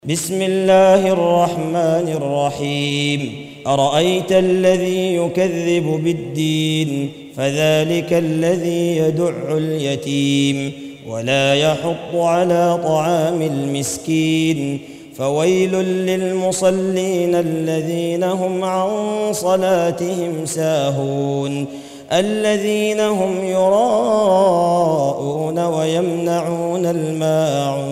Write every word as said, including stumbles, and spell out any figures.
بسم الله الرحمن الرحيم أرأيت الذي يكذب بالدين فذلك الذي يدع اليتيم ولا يحض على طعام المسكين فويل للمصلين الذين هم عن صلاتهم ساهون الذين هم يراءون ويمنعون الماعون